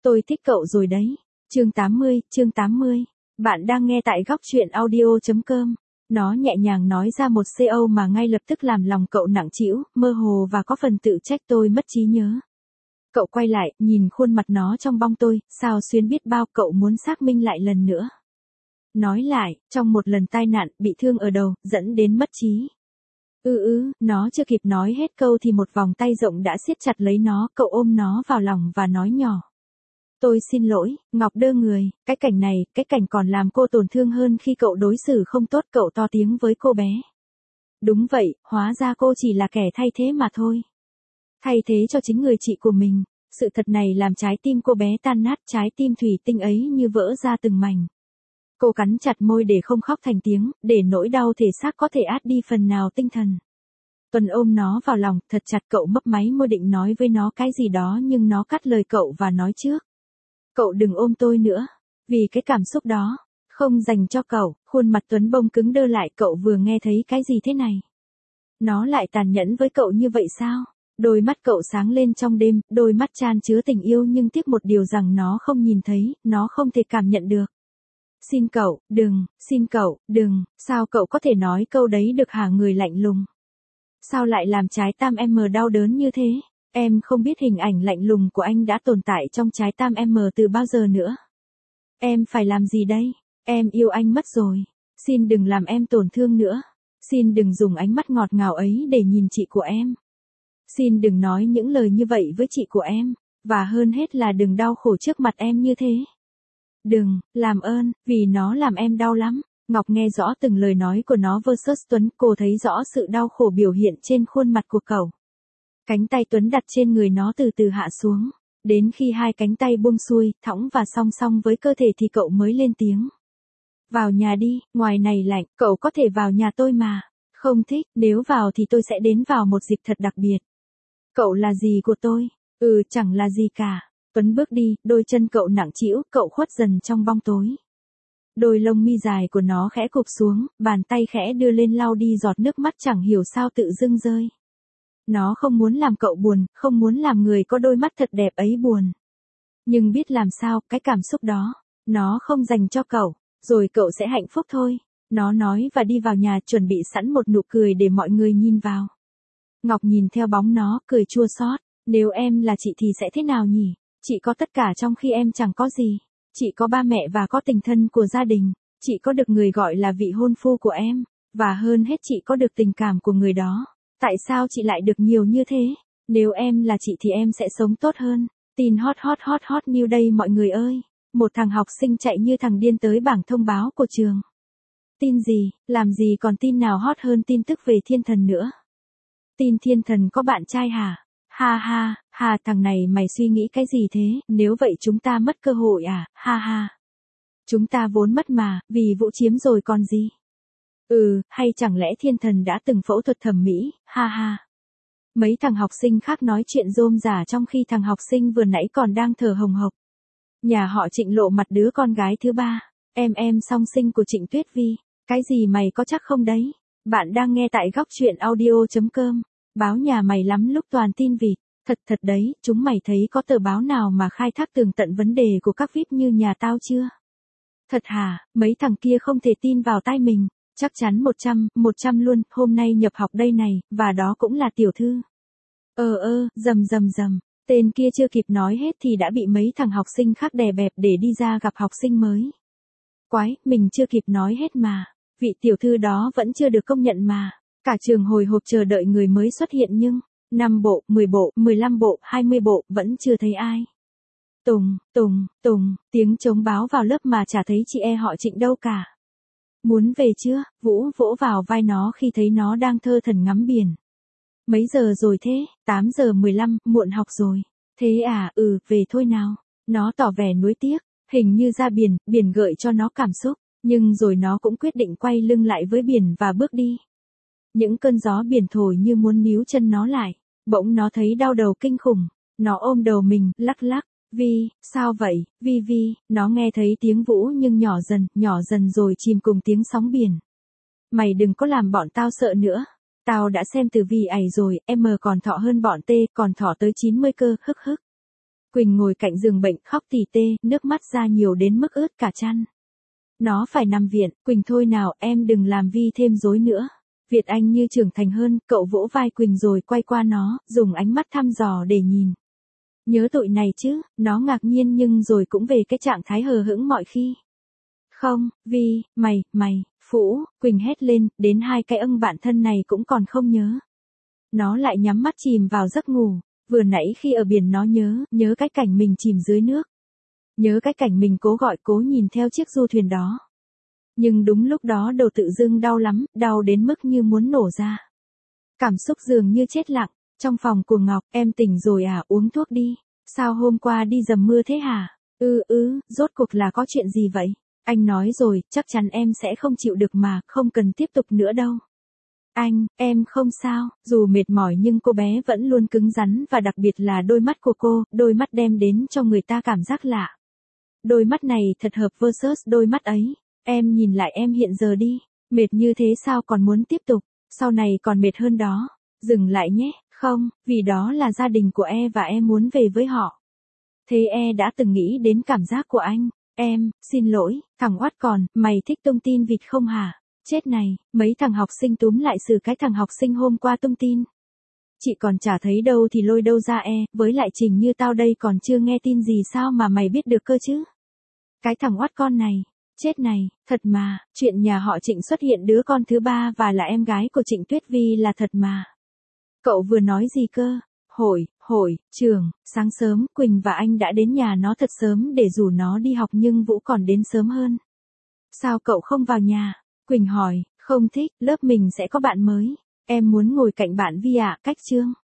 Tôi thích cậu rồi đấy. Chương 80. Bạn đang nghe tại góc truyện audio.com. Nó nhẹ nhàng nói ra một CO mà ngay lập tức làm lòng cậu nặng trĩu, mơ hồ và có phần tự trách tôi mất trí nhớ. Cậu quay lại, nhìn khuôn mặt nó trong bong tôi, sao xuyến biết bao cậu muốn xác minh lại lần nữa. Nói lại, trong một lần tai nạn, bị thương ở đầu, dẫn đến mất trí. Nó chưa kịp nói hết câu thì một vòng tay rộng đã siết chặt lấy nó, cậu ôm nó vào lòng và nói nhỏ. Tôi xin lỗi, Ngọc đơ người, cái cảnh còn làm cô tổn thương hơn khi cậu đối xử không tốt, cậu to tiếng với cô bé. Đúng vậy, hóa ra cô chỉ là kẻ thay thế mà thôi. Thay thế cho chính người chị của mình, sự thật này làm trái tim cô bé tan nát, trái tim thủy tinh ấy như vỡ ra từng mảnh. Cô cắn chặt môi để không khóc thành tiếng, để nỗi đau thể xác có thể át đi phần nào tinh thần. Tuần ôm nó vào lòng, thật chặt, cậu mấp máy môi định nói với nó cái gì đó nhưng nó cắt lời cậu và nói trước. Cậu đừng ôm tôi nữa, vì cái cảm xúc đó, không dành cho cậu. Khuôn mặt Tuấn bông cứng đơ lại, cậu vừa nghe thấy cái gì thế này? Nó lại tàn nhẫn với cậu như vậy sao? Đôi mắt cậu sáng lên trong đêm, đôi mắt chan chứa tình yêu nhưng tiếc một điều rằng nó không nhìn thấy, nó không thể cảm nhận được. Xin cậu, đừng, sao cậu có thể nói câu đấy được hả, người lạnh lùng? Sao lại làm trái tim em đau đớn như thế? Em không biết hình ảnh lạnh lùng của anh đã tồn tại trong trái tim em từ bao giờ nữa. Em phải làm gì đây? Em yêu anh mất rồi. Xin đừng làm em tổn thương nữa. Xin đừng dùng ánh mắt ngọt ngào ấy để nhìn chị của em. Xin đừng nói những lời như vậy với chị của em. Và hơn hết là đừng đau khổ trước mặt em như thế. Đừng, làm ơn, vì nó làm em đau lắm. Ngọc nghe rõ từng lời nói của nó versus Tuấn, cô thấy rõ sự đau khổ biểu hiện trên khuôn mặt của cậu. Cánh tay Tuấn đặt trên người nó từ từ hạ xuống, đến khi hai cánh tay buông xuôi, thõng và song song với cơ thể thì cậu mới lên tiếng. Vào nhà đi, ngoài này lạnh, cậu có thể vào nhà tôi mà. Không thích, nếu vào thì tôi sẽ đến vào một dịp thật đặc biệt. Cậu là gì của tôi? Chẳng là gì cả. Tuấn bước đi, đôi chân cậu nặng trĩu, cậu khuất dần trong bóng tối. Đôi lông mi dài của nó khẽ cụp xuống, bàn tay khẽ đưa lên lau đi giọt nước mắt chẳng hiểu sao tự dưng rơi. Nó không muốn làm cậu buồn, không muốn làm người có đôi mắt thật đẹp ấy buồn. Nhưng biết làm sao, cái cảm xúc đó, nó không dành cho cậu, rồi cậu sẽ hạnh phúc thôi. Nó nói và đi vào nhà, chuẩn bị sẵn một nụ cười để mọi người nhìn vào. Ngọc nhìn theo bóng nó, cười chua xót. Nếu em là chị thì sẽ thế nào nhỉ? Chị có tất cả trong khi em chẳng có gì. Chị có ba mẹ và có tình thân của gia đình. Chị có được người gọi là vị hôn phu của em. Và hơn hết chị có được tình cảm của người đó. Tại sao chị lại được nhiều như thế? Nếu em là chị thì em sẽ sống tốt hơn. Tin hot new đây mọi người ơi. Một thằng học sinh chạy như thằng điên tới bảng thông báo của trường. Tin gì, làm gì còn tin nào hot hơn tin tức về thiên thần nữa. Tin thiên thần có bạn trai hả? Ha, thằng này mày suy nghĩ cái gì thế? Nếu vậy chúng ta mất cơ hội à? Ha. Chúng ta vốn mất mà, vì Vũ chiếm rồi còn gì? Hay chẳng lẽ thiên thần đã từng phẫu thuật thẩm mỹ? Ha. Mấy thằng học sinh khác nói chuyện rôm rả trong khi thằng học sinh vừa nãy còn đang thở hồng hộc. Nhà họ Trịnh lộ mặt đứa con gái thứ ba. Em song sinh của Trịnh Tuyết Vi. Cái gì mày có chắc không đấy? Bạn đang nghe tại góc truyện audio.com. Báo nhà mày lắm lúc toàn tin vịt. Thật đấy, chúng mày thấy có tờ báo nào mà khai thác tường tận vấn đề của các VIP như nhà tao chưa? Thật hả, mấy thằng kia không thể tin vào tai mình. Chắc chắn 100 luôn, hôm nay nhập học đây này, và đó cũng là tiểu thư. Dầm. Tên kia chưa kịp nói hết thì đã bị mấy thằng học sinh khác đè bẹp để đi ra gặp học sinh mới. Quái, mình chưa kịp nói hết mà. Vị tiểu thư đó vẫn chưa được công nhận mà. Cả trường hồi hộp chờ đợi người mới xuất hiện nhưng 5 bộ, 10 bộ, 15 bộ, 20 bộ vẫn chưa thấy ai. Tùng, tiếng trống báo vào lớp mà chả thấy chị họ Trịnh đâu cả. Muốn về chưa? Vũ vỗ vào vai nó khi thấy nó đang thơ thẩn ngắm biển. Mấy giờ rồi thế? 8:15, muộn học rồi. Thế à, về thôi nào. Nó tỏ vẻ nuối tiếc, hình như ra biển gợi cho nó cảm xúc, nhưng rồi nó cũng quyết định quay lưng lại với biển và bước đi. Những cơn gió biển thổi như muốn níu chân nó lại, bỗng nó thấy đau đầu kinh khủng, nó ôm đầu mình, lắc. Vi, sao vậy, Vi, nó nghe thấy tiếng Vũ nhưng nhỏ dần rồi chìm cùng tiếng sóng biển. Mày đừng có làm bọn tao sợ nữa. Tao đã xem từ Vi rồi, M còn thọ hơn bọn T, còn thọ tới 90 cơ, hức. Quỳnh ngồi cạnh giường bệnh khóc tỉ tê, nước mắt ra nhiều đến mức ướt cả chăn. Nó phải nằm viện, Quỳnh thôi nào, em đừng làm Vi thêm rối nữa. Việt Anh như trưởng thành hơn, cậu vỗ vai Quỳnh rồi quay qua nó, dùng ánh mắt thăm dò để nhìn. Nhớ tội này chứ, nó ngạc nhiên nhưng rồi cũng về cái trạng thái hờ hững mọi khi. Không, Vi, mày, Phũ, Quỳnh hét lên, đến hai cái bạn thân này cũng còn không nhớ. Nó lại nhắm mắt chìm vào giấc ngủ, vừa nãy khi ở biển nó nhớ cái cảnh mình chìm dưới nước. Nhớ cái cảnh mình cố gọi cố nhìn theo chiếc du thuyền đó. Nhưng đúng lúc đó đầu tự dưng đau lắm, đau đến mức như muốn nổ ra. Cảm xúc dường như chết lặng, trong phòng của Ngọc, em tỉnh rồi à, uống thuốc đi. Sao hôm qua đi dầm mưa thế hả? Rốt cuộc là có chuyện gì vậy? Anh nói rồi, chắc chắn em sẽ không chịu được mà, không cần tiếp tục nữa đâu. Em không sao, dù mệt mỏi nhưng cô bé vẫn luôn cứng rắn và đặc biệt là đôi mắt của cô, đôi mắt đem đến cho người ta cảm giác lạ. Đôi mắt này thật hợp versus đôi mắt ấy. Em nhìn lại em hiện giờ đi, mệt như thế sao còn muốn tiếp tục, sau này còn mệt hơn đó. Dừng lại nhé, không, vì đó là gia đình của và em muốn về với họ. Thế đã từng nghĩ đến cảm giác của anh? Em, xin lỗi, thằng oát còn, mày thích tung tin vịt không hả? Chết này, mấy thằng học sinh túm lại xử cái thằng học sinh hôm qua tung tin. Chị còn chả thấy đâu thì lôi đâu ra với lại Trình như tao đây còn chưa nghe tin gì sao mà mày biết được cơ chứ? Cái thằng oát con này, chết này, thật mà, chuyện nhà họ Trịnh xuất hiện đứa con thứ ba và là em gái của Trịnh Tuyết Vi là thật mà. Cậu vừa nói gì cơ? Trường, sáng sớm Quỳnh và anh đã đến nhà nó thật sớm để rủ nó đi học nhưng Vũ còn đến sớm hơn. Sao cậu không vào nhà? Quỳnh hỏi, không thích, lớp mình sẽ có bạn mới. Em muốn ngồi cạnh bạn Vi ạ, cách Trương.